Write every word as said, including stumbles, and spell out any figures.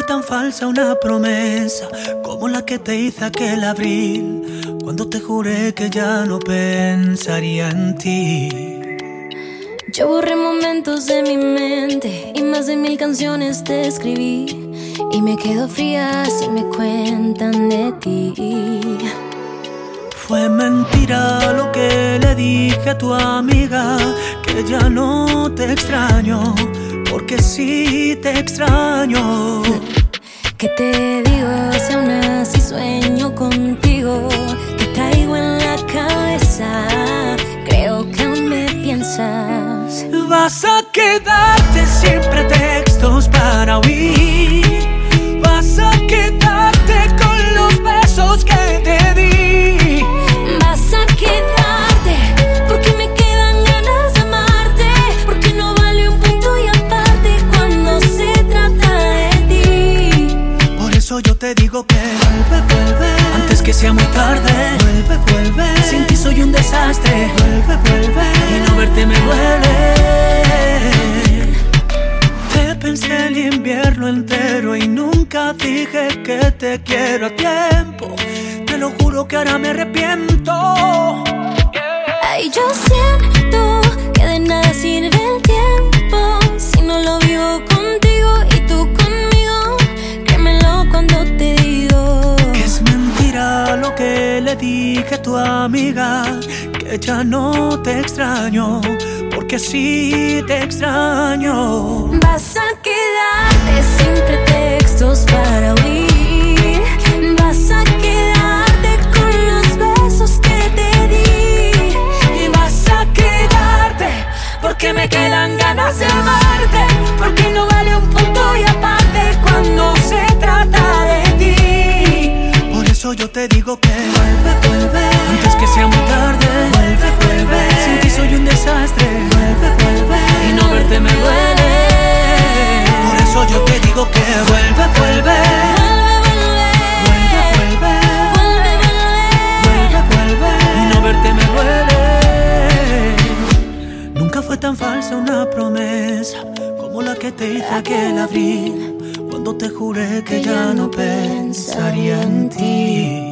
tan falsa una promesa como la que te hice aquel abril, cuando te juré que ya no pensaría en ti. Yo borré momentos de mi mente y más de mil canciones te escribí, y me quedo fría si me cuentan de ti. Fue mentira lo que le dije a tu amiga, que ya no te extraño, porque sí te extraño. ¿Qué te digo si aún así sueño contigo? Te traigo en la cabeza, creo que aún me piensas. Vas a quedarte sin pretextos para huir, vas a quedarte con los besos que te di. Vas a quedarte porque me quedan ganas de amarte, porque no vale un punto y aparte cuando se trata de ti. Por eso yo te digo que vuelve, vuelve, antes que sea muy tarde. Vuelve, vuelve, sin ti soy un desastre. Vuelve, vuelve, y no verte me duele. Te pensé el invierno entero y nunca dije que te quiero a tiempo. Te lo juro que ahora me arrepiento. Ay, yo siento que de nada sirve el tiempo si no lo vivo contigo y tú conmigo. Créemelo cuando te digo que es mentira lo que le dije a tu amiga, que ya no te extraño, porque sí te extraño. Vas a quedarte sin pretextos para huir, vas a quedarte con los besos que te di, y vas a quedarte porque me quedan ganas de amarte, porque no vale un punto y aparte cuando se trata de ti. Por eso yo te digo que vuelve, vuelve, antes que sea muy tarde. Vuelve, vuelve, sin ti soy un desastre. Vuelve, vuelve, y no verte me duele. Por eso yo te digo que vuelve, vuelve. Vuelve, vuelve, vuelve, vuelve, y no verte me duele. Nunca fue tan falsa una promesa como la que te hice aquel abril, cuando te juré que ya no pensaría en ti.